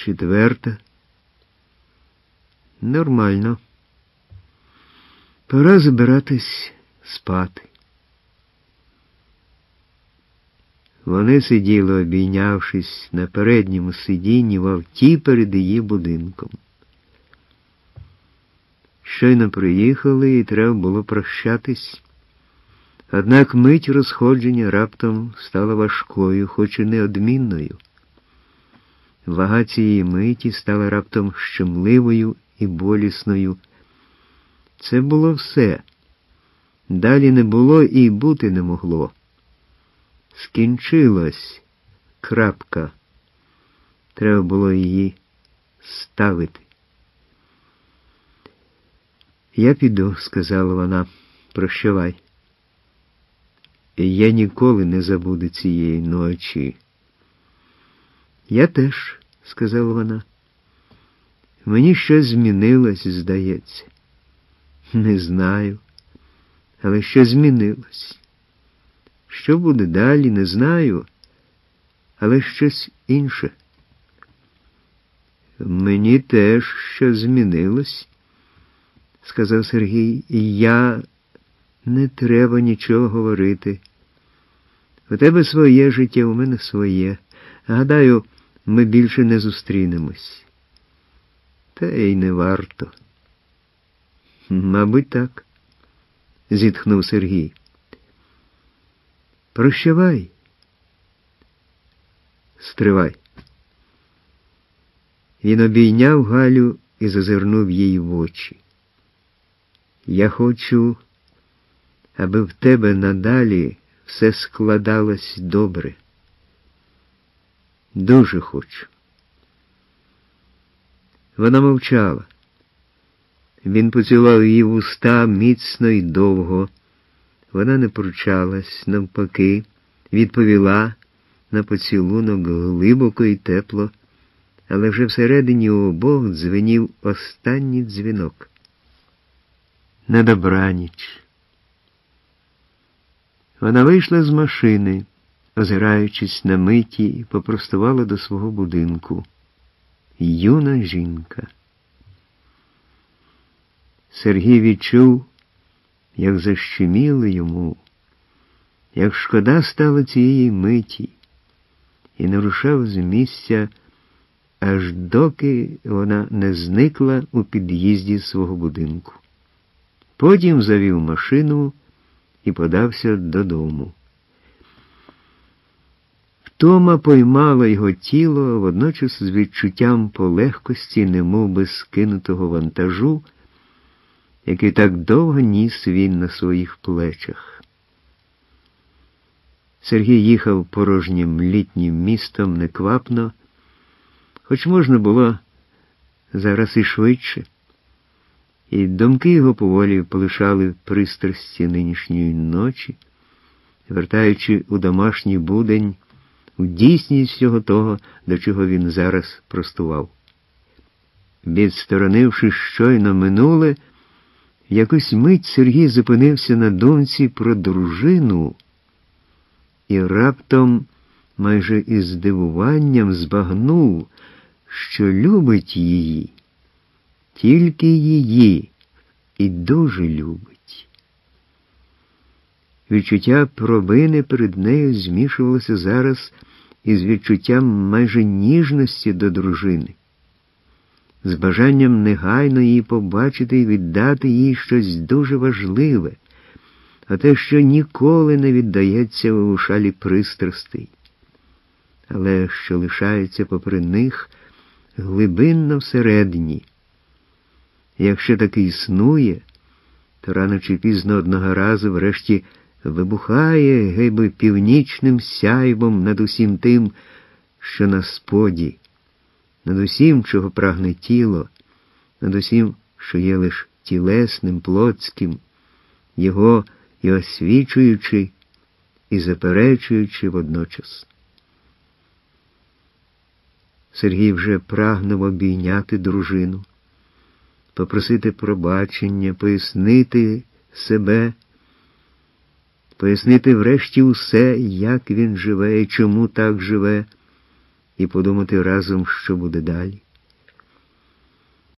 4. Нормально. Пора забиратись спати. Вони сиділи, обійнявшись на передньому сидінні в авті перед її будинком. Щойно приїхали, і треба було прощатись. Однак мить розходження раптом стала важкою, хоч і неодмінною. Вага цієї миті стала раптом щемливою і болісною. Це було все. Далі не було і бути не могло. Скінчилось. Крапка. Треба було її ставити. «Я піду», – сказала вона. «Прощавай». І я ніколи не забуду цієї ночі. «Я теж», – сказала вона. «Мені щось змінилось, здається». «Не знаю, але щось змінилось. Що буде далі, не знаю, але щось інше». «Мені теж щось змінилось», – сказав Сергій. «Я... Не треба нічого говорити. У тебе своє життя, у мене своє. Гадаю, ми більше не зустрінемось». «Та й не варто». «Мабуть, так», – зітхнув Сергій. «Прощавай». «Стривай». Він обійняв Галю і зазирнув їй в очі. «Я хочу, аби в тебе надалі все складалось добре. Дуже хочу». Вона мовчала. Він поцілував її в уста міцно й довго. Вона не пручалась, навпаки, відповіла на поцілунок глибоко й тепло, але вже всередині у обох дзвенів останній дзвінок. На добраніч. Вона вийшла з машини, озираючись на миті, попростувала до свого будинку. Юна жінка. Сергій відчув, як защеміло йому, як шкода стало цієї миті, і не рушав з місця, аж доки вона не зникла у під'їзді свого будинку. Потім завів машину і подався додому. Втома поймала його тіло, водночас з відчуттям полегкості, немов би скинутого вантажу, який так довго ніс він на своїх плечах. Сергій їхав порожнім літнім містом неквапно, хоч можна було зараз і швидше, і думки його поволі полишали пристрасті нинішньої ночі, вертаючи у домашній будень, у дійсність всього того, до чого він зараз простував. Відсторонивши щойно минуле, в якусь мить Сергій зупинився на думці про дружину і раптом, майже із здивуванням, збагнув, що любить її, тільки її, і дуже любить. Відчуття провини перед нею змішувалося зараз із відчуттям майже ніжності до дружини, з бажанням негайно її побачити і віддати їй щось дуже важливе, а те, що ніколи не віддається у шалі пристрастей, але що лишається попри них глибинно всередині. Якщо таки існує, то рано чи пізно одного разу врешті вибухає гейби північним сяйвом над усім тим, що на споді, над усім, чого прагне тіло, над усім, що є лиш тілесним, плотським, його і освічуючи, і заперечуючи водночас. Сергій вже прагнув обійняти дружину, попросити пробачення, пояснити себе, пояснити врешті усе, як він живе і чому так живе, і подумати разом, що буде далі.